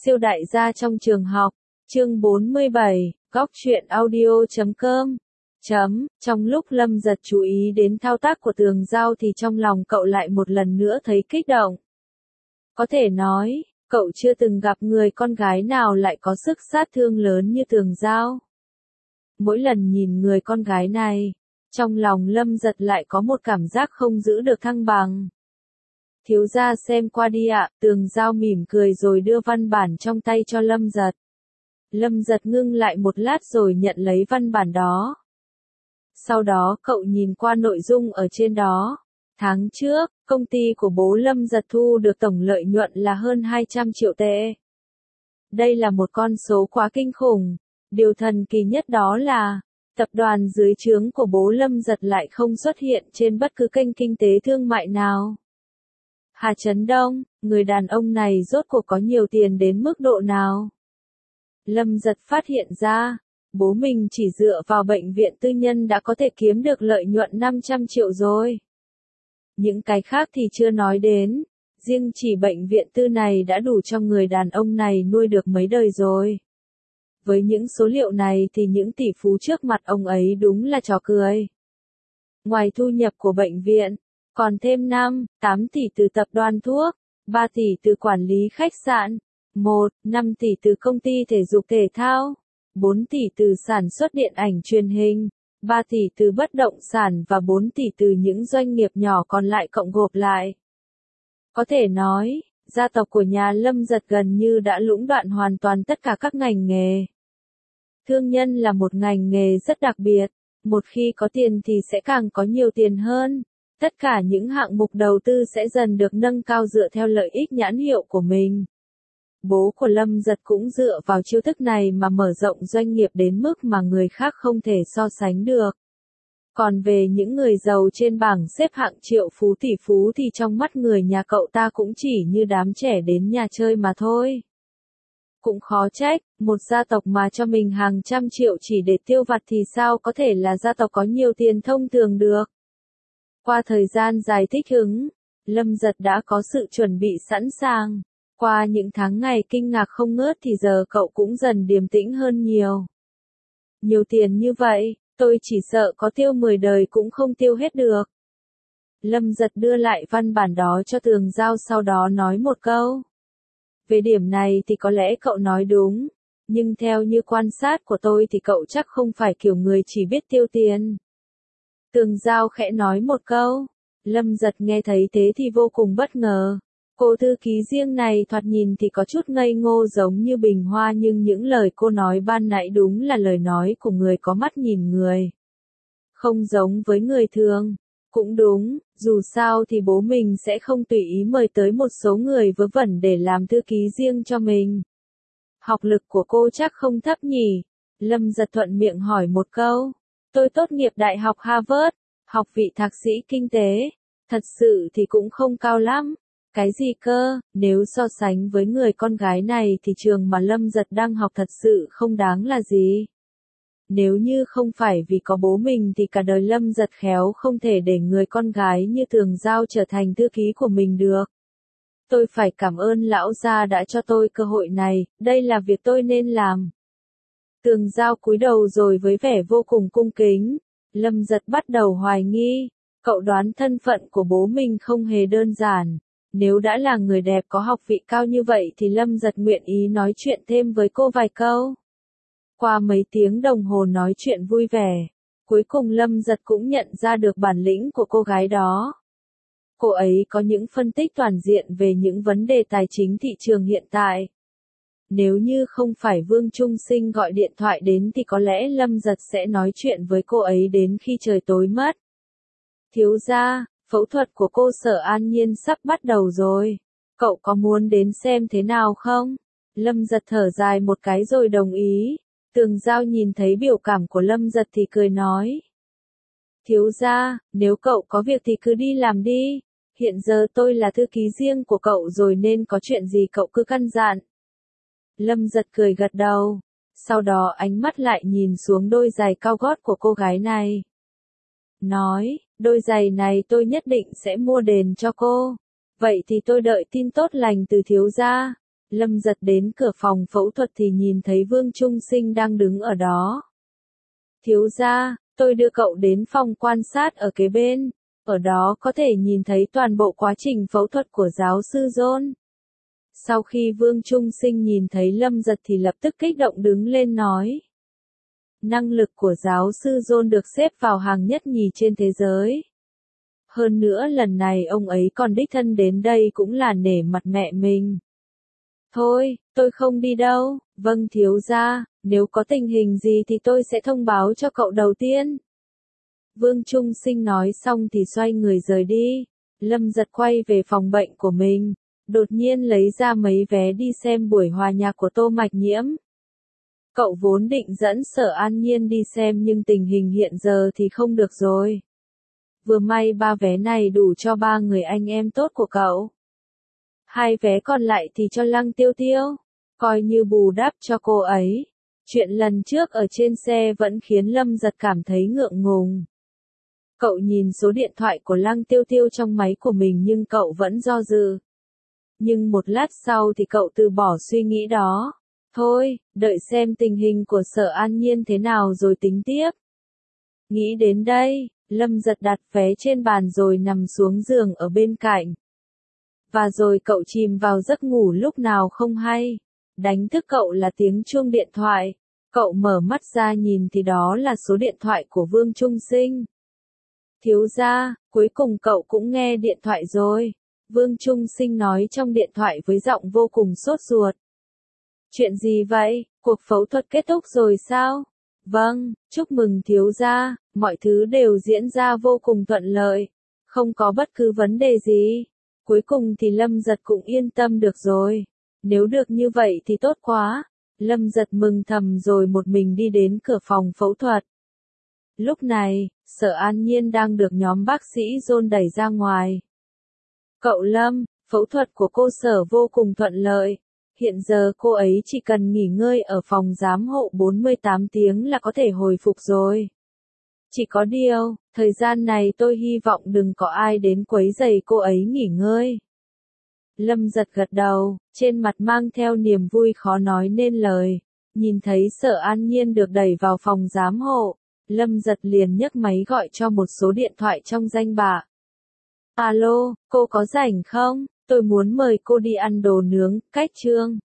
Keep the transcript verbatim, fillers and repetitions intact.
Siêu đại gia trong trường học, chương bốn mươi bảy, góc truyện audio chấm com. Chấm, trong lúc Lâm Giật chú ý đến thao tác của Tường Giao thì trong lòng cậu lại một lần nữa thấy kích động. Có thể nói, cậu chưa từng gặp người con gái nào lại có sức sát thương lớn như Tường Giao. Mỗi lần nhìn người con gái này, trong lòng Lâm Giật lại có một cảm giác không giữ được thăng bằng. Thiếu gia xem qua đi ạ, Tường Giao mỉm cười rồi đưa văn bản trong tay cho Lâm Giật. Lâm Giật ngưng lại một lát rồi nhận lấy văn bản đó. Sau đó cậu nhìn qua nội dung ở trên đó. Tháng trước, công ty của bố Lâm Giật thu được tổng lợi nhuận là hơn hai trăm triệu tệ. Đây là một con số quá kinh khủng. Điều thần kỳ nhất đó là, tập đoàn dưới trướng của bố Lâm Giật lại không xuất hiện trên bất cứ kênh kinh tế thương mại nào. Hà Chấn Đông, người đàn ông này rốt cuộc có nhiều tiền đến mức độ nào? Lâm Giật phát hiện ra, bố mình chỉ dựa vào bệnh viện tư nhân đã có thể kiếm được lợi nhuận năm trăm triệu rồi. Những cái khác thì chưa nói đến, riêng chỉ bệnh viện tư này đã đủ cho người đàn ông này nuôi được mấy đời rồi. Với những số liệu này thì những tỷ phú trước mặt ông ấy đúng là trò cười. Ngoài thu nhập của bệnh viện, còn thêm năm, tám tỷ từ tập đoàn thuốc, ba tỷ từ quản lý khách sạn, một, năm tỷ từ công ty thể dục thể thao, bốn tỷ từ sản xuất điện ảnh truyền hình, ba tỷ từ bất động sản và bốn tỷ từ những doanh nghiệp nhỏ còn lại cộng gộp lại. Có thể nói, gia tộc của nhà Lâm Giật gần như đã lũng đoạn hoàn toàn tất cả các ngành nghề. Thương nhân là một ngành nghề rất đặc biệt, một khi có tiền thì sẽ càng có nhiều tiền hơn. Tất cả những hạng mục đầu tư sẽ dần được nâng cao dựa theo lợi ích nhãn hiệu của mình. Bố của Lâm Giật cũng dựa vào chiêu thức này mà mở rộng doanh nghiệp đến mức mà người khác không thể so sánh được. Còn về những người giàu trên bảng xếp hạng triệu phú tỷ phú thì trong mắt người nhà cậu ta cũng chỉ như đám trẻ đến nhà chơi mà thôi. Cũng khó trách, một gia tộc mà cho mình hàng trăm triệu chỉ để tiêu vặt thì sao có thể là gia tộc có nhiều tiền thông thường được. Qua thời gian dài thích ứng, Lâm Giật đã có sự chuẩn bị sẵn sàng. Qua những tháng ngày kinh ngạc không ngớt thì giờ cậu cũng dần điềm tĩnh hơn nhiều. Nhiều tiền như vậy, tôi chỉ sợ có tiêu mười đời cũng không tiêu hết được. Lâm Giật đưa lại văn bản đó cho Tường Giao sau đó nói một câu. Về điểm này thì có lẽ cậu nói đúng, nhưng theo như quan sát của tôi thì cậu chắc không phải kiểu người chỉ biết tiêu tiền. Tường Giao khẽ nói một câu, Lâm Giật nghe thấy thế thì vô cùng bất ngờ. Cô thư ký riêng này thoạt nhìn thì có chút ngây ngô giống như bình hoa nhưng những lời cô nói ban nãy đúng là lời nói của người có mắt nhìn người. Không giống với người thường. Cũng đúng, dù sao thì bố mình sẽ không tùy ý mời tới một số người vớ vẩn để làm thư ký riêng cho mình. Học lực của cô chắc không thấp nhỉ? Lâm Giật thuận miệng hỏi một câu. Tôi tốt nghiệp Đại học Harvard, học vị thạc sĩ kinh tế. Thật sự thì cũng không cao lắm. Cái gì cơ, nếu so sánh với người con gái này thì trường mà Lâm Giật đang học thật sự không đáng là gì. Nếu như không phải vì có bố mình thì cả đời Lâm Giật khéo không thể để người con gái như Tường Giao trở thành thư ký của mình được. Tôi phải cảm ơn lão gia đã cho tôi cơ hội này, đây là việc tôi nên làm. Tường Giao cúi đầu rồi với vẻ vô cùng cung kính, Lâm Giật bắt đầu hoài nghi, cậu đoán thân phận của bố mình không hề đơn giản. Nếu đã là người đẹp có học vị cao như vậy thì Lâm Giật nguyện ý nói chuyện thêm với cô vài câu. Qua mấy tiếng đồng hồ nói chuyện vui vẻ, cuối cùng Lâm Giật cũng nhận ra được bản lĩnh của cô gái đó. Cô ấy có những phân tích toàn diện về những vấn đề tài chính thị trường hiện tại. Nếu như không phải Vương Trung Sinh gọi điện thoại đến thì có lẽ Lâm Giật sẽ nói chuyện với cô ấy đến khi trời tối mất. Thiếu gia, phẫu thuật của cô Sở An Nhiên sắp bắt đầu rồi. Cậu có muốn đến xem thế nào không? Lâm Giật thở dài một cái rồi đồng ý. Tường Giao nhìn thấy biểu cảm của Lâm Giật thì cười nói. Thiếu gia, nếu cậu có việc thì cứ đi làm đi. Hiện giờ tôi là thư ký riêng của cậu rồi nên có chuyện gì cậu cứ căn dặn. Lâm Giật cười gật đầu. Sau đó ánh mắt lại nhìn xuống đôi giày cao gót của cô gái này. Nói, đôi giày này tôi nhất định sẽ mua đền cho cô. Vậy thì tôi đợi tin tốt lành từ thiếu gia. Lâm Giật đến cửa phòng phẫu thuật thì nhìn thấy Vương Trung Sinh đang đứng ở đó. Thiếu gia, tôi đưa cậu đến phòng quan sát ở kế bên, ở đó có thể nhìn thấy toàn bộ quá trình phẫu thuật của giáo sư John. Sau khi Vương Trung Sinh nhìn thấy Lâm Giật thì lập tức kích động đứng lên nói. Năng lực của giáo sư John được xếp vào hàng nhất nhì trên thế giới. Hơn nữa lần này ông ấy còn đích thân đến đây cũng là nể mặt mẹ mình. Thôi, tôi không đi đâu, vâng thiếu gia, nếu có tình hình gì thì tôi sẽ thông báo cho cậu đầu tiên. Vương Trung Sinh nói xong thì xoay người rời đi. Lâm Giật quay về phòng bệnh của mình, đột nhiên lấy ra mấy vé đi xem buổi hòa nhạc của Tô Mạch Nhiễm. Cậu vốn định dẫn Sở An Nhiên đi xem nhưng tình hình hiện giờ thì không được rồi. Vừa may ba vé này đủ cho ba người anh em tốt của cậu. Hai vé còn lại thì cho Lăng Tiêu Tiêu, coi như bù đắp cho cô ấy. Chuyện lần trước ở trên xe vẫn khiến Lâm Giật cảm thấy ngượng ngùng. Cậu nhìn số điện thoại của Lăng Tiêu Tiêu trong máy của mình nhưng cậu vẫn do dự. Nhưng một lát sau thì cậu từ bỏ suy nghĩ đó. Thôi, đợi xem tình hình của Sở An Nhiên thế nào rồi tính tiếp. Nghĩ đến đây, Lâm Giật đặt vé trên bàn rồi nằm xuống giường ở bên cạnh. Và rồi cậu chìm vào giấc ngủ lúc nào không hay. Đánh thức cậu là tiếng chuông điện thoại. Cậu mở mắt ra nhìn thì đó là số điện thoại của Vương Trung Sinh. Thiếu gia, cuối cùng cậu cũng nghe điện thoại rồi. Vương Trung Sinh nói trong điện thoại với giọng vô cùng sốt ruột. Chuyện gì vậy, cuộc phẫu thuật kết thúc rồi sao? Vâng, chúc mừng thiếu gia, mọi thứ đều diễn ra vô cùng thuận lợi. Không có bất cứ vấn đề gì. Cuối cùng thì Lâm Giật cũng yên tâm được rồi. Nếu được như vậy thì tốt quá. Lâm Giật mừng thầm rồi một mình đi đến cửa phòng phẫu thuật. Lúc này, Sở An Nhiên đang được nhóm bác sĩ John đẩy ra ngoài. Cậu Lâm, phẫu thuật của cô Sở vô cùng thuận lợi. Hiện giờ cô ấy chỉ cần nghỉ ngơi ở phòng giám hộ bốn mươi tám tiếng là có thể hồi phục rồi. Chỉ có điều, thời gian này tôi hy vọng đừng có ai đến quấy rầy cô ấy nghỉ ngơi. Lâm Giật gật đầu, trên mặt mang theo niềm vui khó nói nên lời. Nhìn thấy Sở An Nhiên được đẩy vào phòng giám hộ, Lâm Giật liền nhấc máy gọi cho một số điện thoại trong danh bạ. Alo, cô có rảnh không? Tôi muốn mời cô đi ăn đồ nướng, cách Trương.